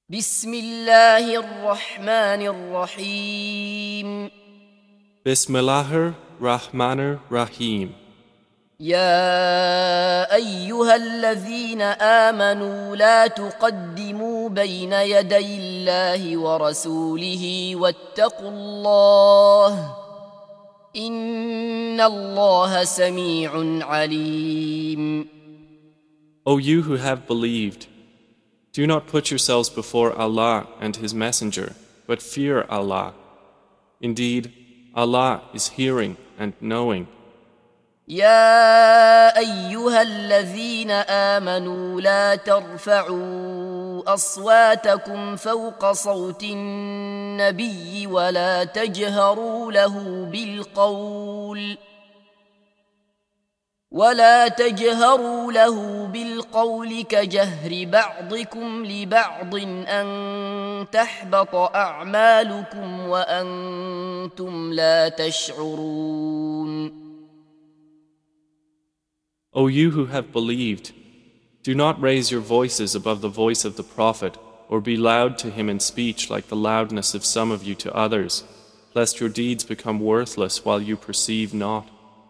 بسم الله الرحمن الرحيم Bismillahir Rahmanir Rahim. يا أيها الذين آمنوا لا تقدموا بين يدي الله ورسوله واتقوا الله إن الله سميع عليم. O you who have believed, do not put yourselves before Allah and His Messenger, but fear Allah. Indeed, Allah is hearing and knowing. يا أيها الذين آمنوا لا ترفعوا أصواتكم فوق صوت النبي ولا تجهروا له بالقول كجهر بعضكم لبعض أن تحبط أعمالكم وأنتم لا تشعرون. O you who have believed, do not raise your voices above the voice of the Prophet, or be loud to him in speech like the loudness of some of you to others, lest your deeds become worthless while you perceive not.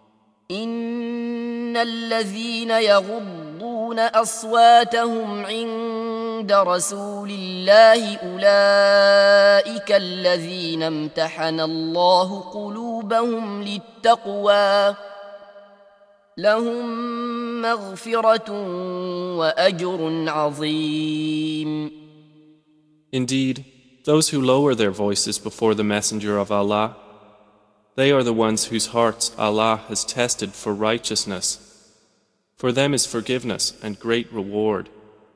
إن الذين يغضون أصواتهم عند رسول الله أولئك الذين امتحن الله قلوبهم للتقوى لهم مغفرة وأجر عظيم. Indeed, those who lower their voices before the Messenger of Allah, they are the ones whose hearts Allah has tested for righteousness. For them is forgiveness and great reward.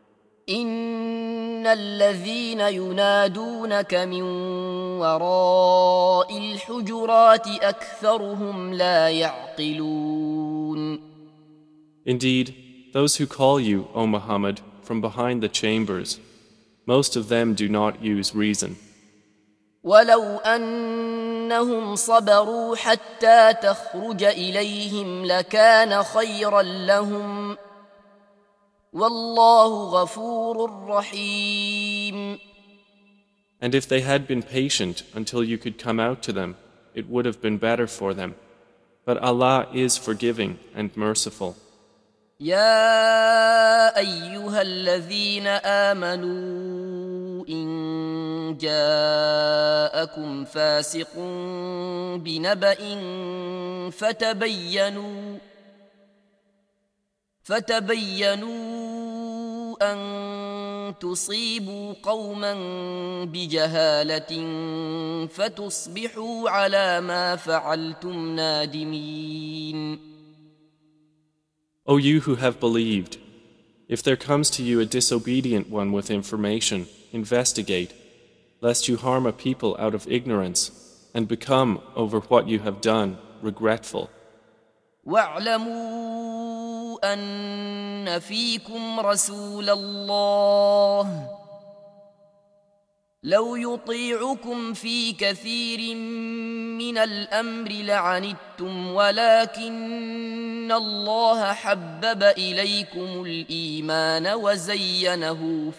إن الذين ينادونك من وراء الحجرات أكثرهم لا يعقلون. Indeed, those who call you, O Muhammad, from behind the chambers, most of them do not use reason. ولو أنهم صبروا حتى تخرج إليهم لكان خيرا لهم والله غفور رحيم. And if they had been patient until you could come out to them, it would have been better for them. But Allah is forgiving and merciful. يا أيها الذين آمنوا إن جاءكم فاسق بنبأ فتبينوا أن تصيبوا قوما بجهالة فتصبحوا على ما فعلتم نادمين. O you who have believed, if there comes to you a disobedient one with information, investigate, lest you harm a people out of ignorance and become, over what you have done, regretful. واعلموا أن فيكم رسول الله لو يطيعكم في كثير من الأمر لعنتم ولكن الله حبب إليكم الإيمان وزينه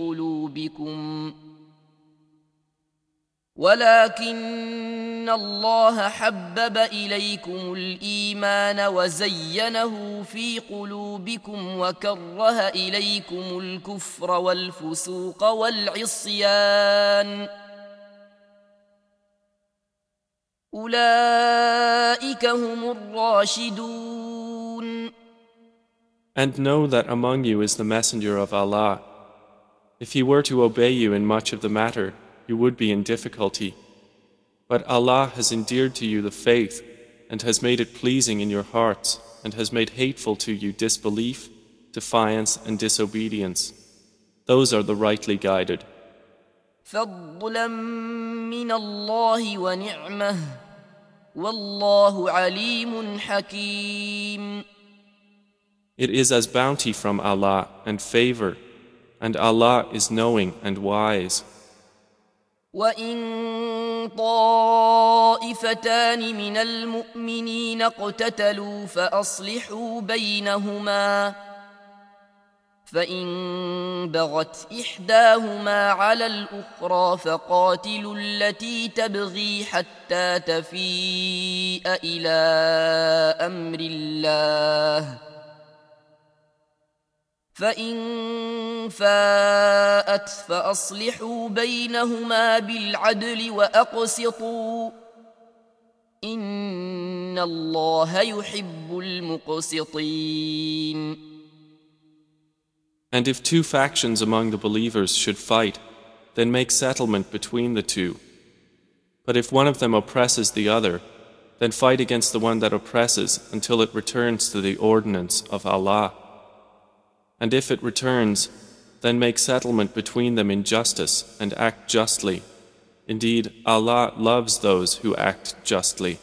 في قلوبكم وكره إليكم الكفر والفسوق والعصيان أولئك هم الراشدون. And know that among you is the Messenger of Allah. If he were to obey you in much of the matter, you would be in difficulty. But Allah has endeared to you the faith and has made it pleasing in your hearts and has made hateful to you disbelief, defiance and disobedience. Those are the rightly guided. فضلا من الله ونعمه والله عليم حكيم. It is as bounty from Allah and favor, and Allah is knowing and wise. وإن طائفتان من المؤمنين اقتتلوا فأصلحوا بينهما فإن بغت إحداهما على الأخرى فقاتلوا التي تبغي حتى تفيء إلى أمر الله، فإن فاءت فأصلحوا بينهما بالعدل وأقسطوا إن الله يحب المقسطين. And if two factions among the believers should fight, then make settlement between the two. But if one of them oppresses the other, then fight against the one that oppresses until it returns to the ordinance of Allah. And if it returns, then make settlement between them in justice and act justly. Indeed, Allah loves those who act justly.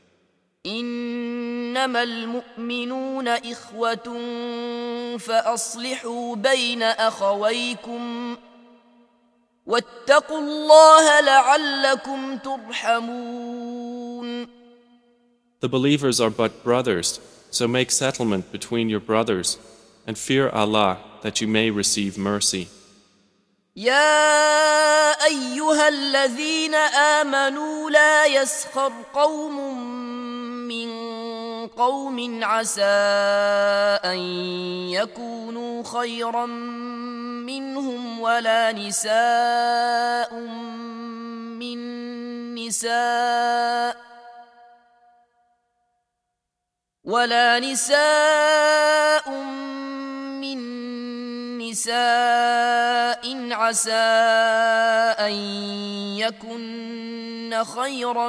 إنما المؤمنون إخوة فأصلحوا بين أخويكم واتقوا الله لعلكم ترحمون. The believers are but brothers, so make settlement between your brothers and fear Allah that you may receive mercy. يا أيها الذين آمنوا لا يسخر قوم من قوم عسى أن يكونوا خيرا منهم ولا نساء من نساء عسى أن يكن خيرا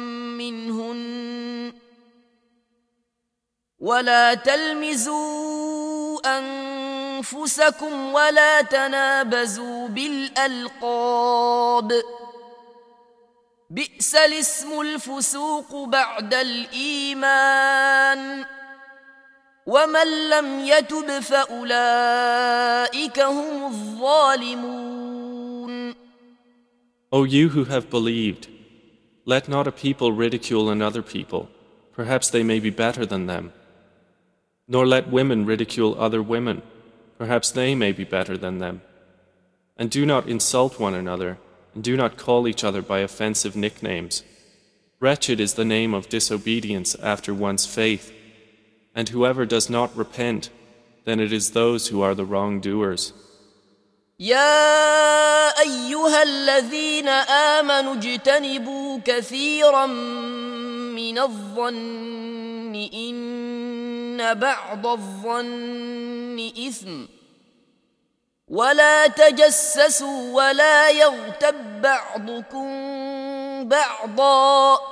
منهن ولا تلمزوا أنفسكم ولا تنابزوا بالألقاب بئس الاسم الفسوق بعد الإيمان ومن لم يتب فأولئك هم الظالمون. O you who have believed, let not a people ridicule another people, perhaps they may be better than them. Nor let women ridicule other women, perhaps they may be better than them. And do not insult one another, and do not call each other by offensive nicknames. Wretched is the name of disobedience after one's faith. And whoever does not repent, then it is those who are the wrongdoers. يا أيها الذين آمنوا اجتنبوا كثيرا من الظن إن بعض الظن إثم ولا تجسسوا ولا يغتب بعضكم بعضا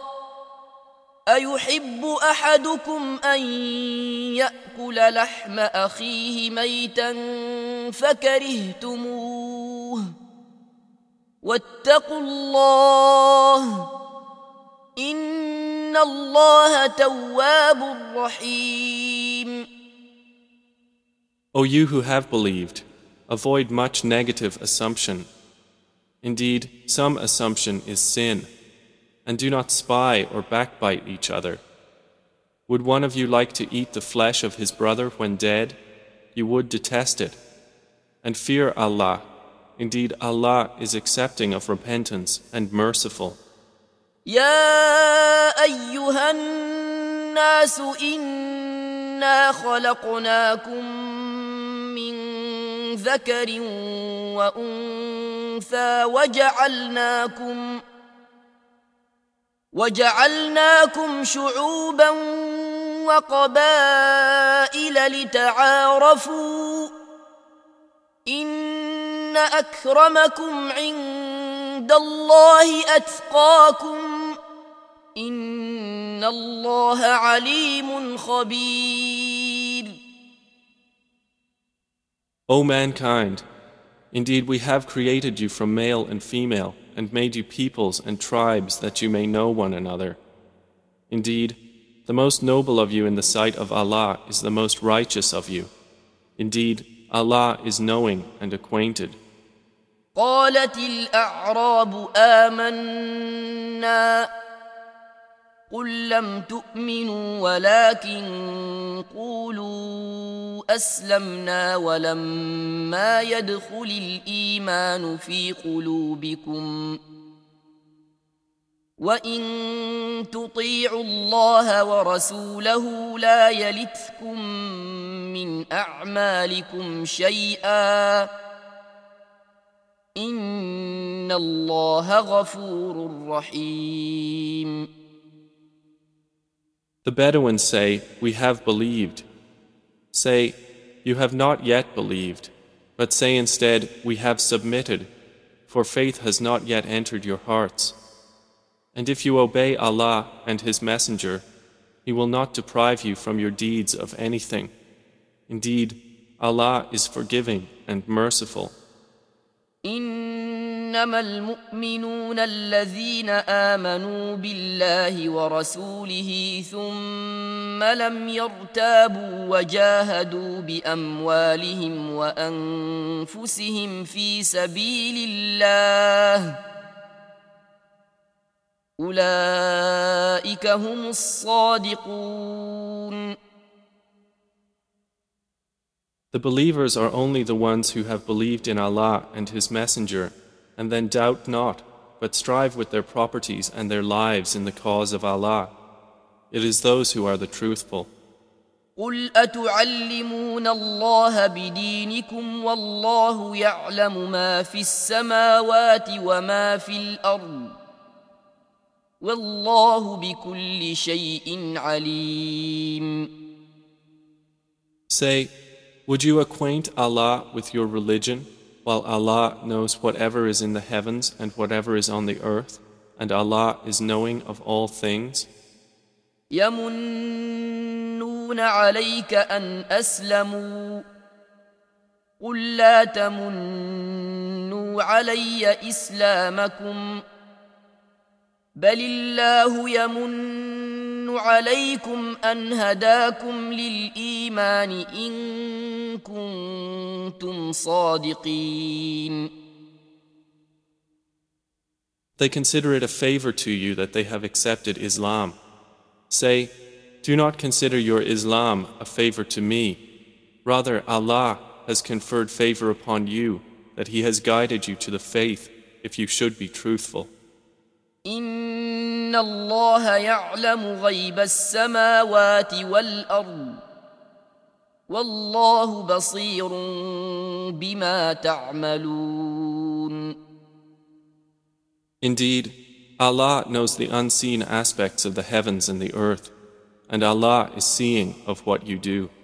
أيحب أحدكم أن يأكل لحم أخيه ميتا فكرهتموه واتقوا الله إن الله تواب رحيم. O you who have believed, avoid much negative assumption. Indeed, some assumption is sin. And do not spy or backbite each other. Would one of you like to eat the flesh of his brother when dead? You would detest it. And fear Allah. Indeed, Allah is accepting of repentance and merciful. يا أيها الناس إنا خلقناكم من ذكر وأنثى وجعلناكم شعوبا وقبائل لتعارفوا إن أكرمكم عند الله أتقاكم إن الله عليم خبير. O mankind, indeed we have created you from male and female and made you peoples and tribes that you may know one another. Indeed, the most noble of you in the sight of Allah is the most righteous of you. Indeed, Allah is knowing and acquainted. قالت الأعراب آمنا قل لم تؤمنوا ولكن قولوا أسلمنا ولما يدخل الإيمان في قلوبكم وإن تطيعوا الله ورسوله لا يلتكم من أعمالكم شيئا إن الله غفور رحيم. The Bedouins say, "We have believed." Say, "You have not yet believed," but say instead, "We have submitted," for faith has not yet entered your hearts. And if you obey Allah and His Messenger, He will not deprive you from your deeds of anything. Indeed, Allah is forgiving and merciful. إنما المؤمنون الذين آمنوا بالله ورسوله ثم لم يرتابوا وجاهدوا بأموالهم وأنفسهم في سبيل الله أولئك هم الصادقون. The believers are only the ones who have believed in Allah and His Messenger, and then doubt not, but strive with their properties and their lives in the cause of Allah. It is those who are the truthful. قل أتعلمون الله بدينكم والله يعلم ما في السماوات وما في الأرض والله بكل شيء عليم. Say, would you acquaint Allah with your religion, while Allah knows whatever is in the heavens and whatever is on the earth, and Allah is knowing of all things? يمنون عليك أن أسلموا قل لا تمنوا علي إسلامكم بل الله يمن عليكم أن هداكم للإيمان إن كنتم صادقين. They consider it a favor to you that they have accepted Islam. Say, do not consider your Islam a favor to me. Rather, Allah has conferred favor upon you, that He has guided you to the faith, if you should be truthful. إن الله يعلم غيب السماوات والأرض والله بصير بما تعملون. Indeed, Allah knows the unseen aspects of the heavens and the earth, and Allah is seeing of what you do.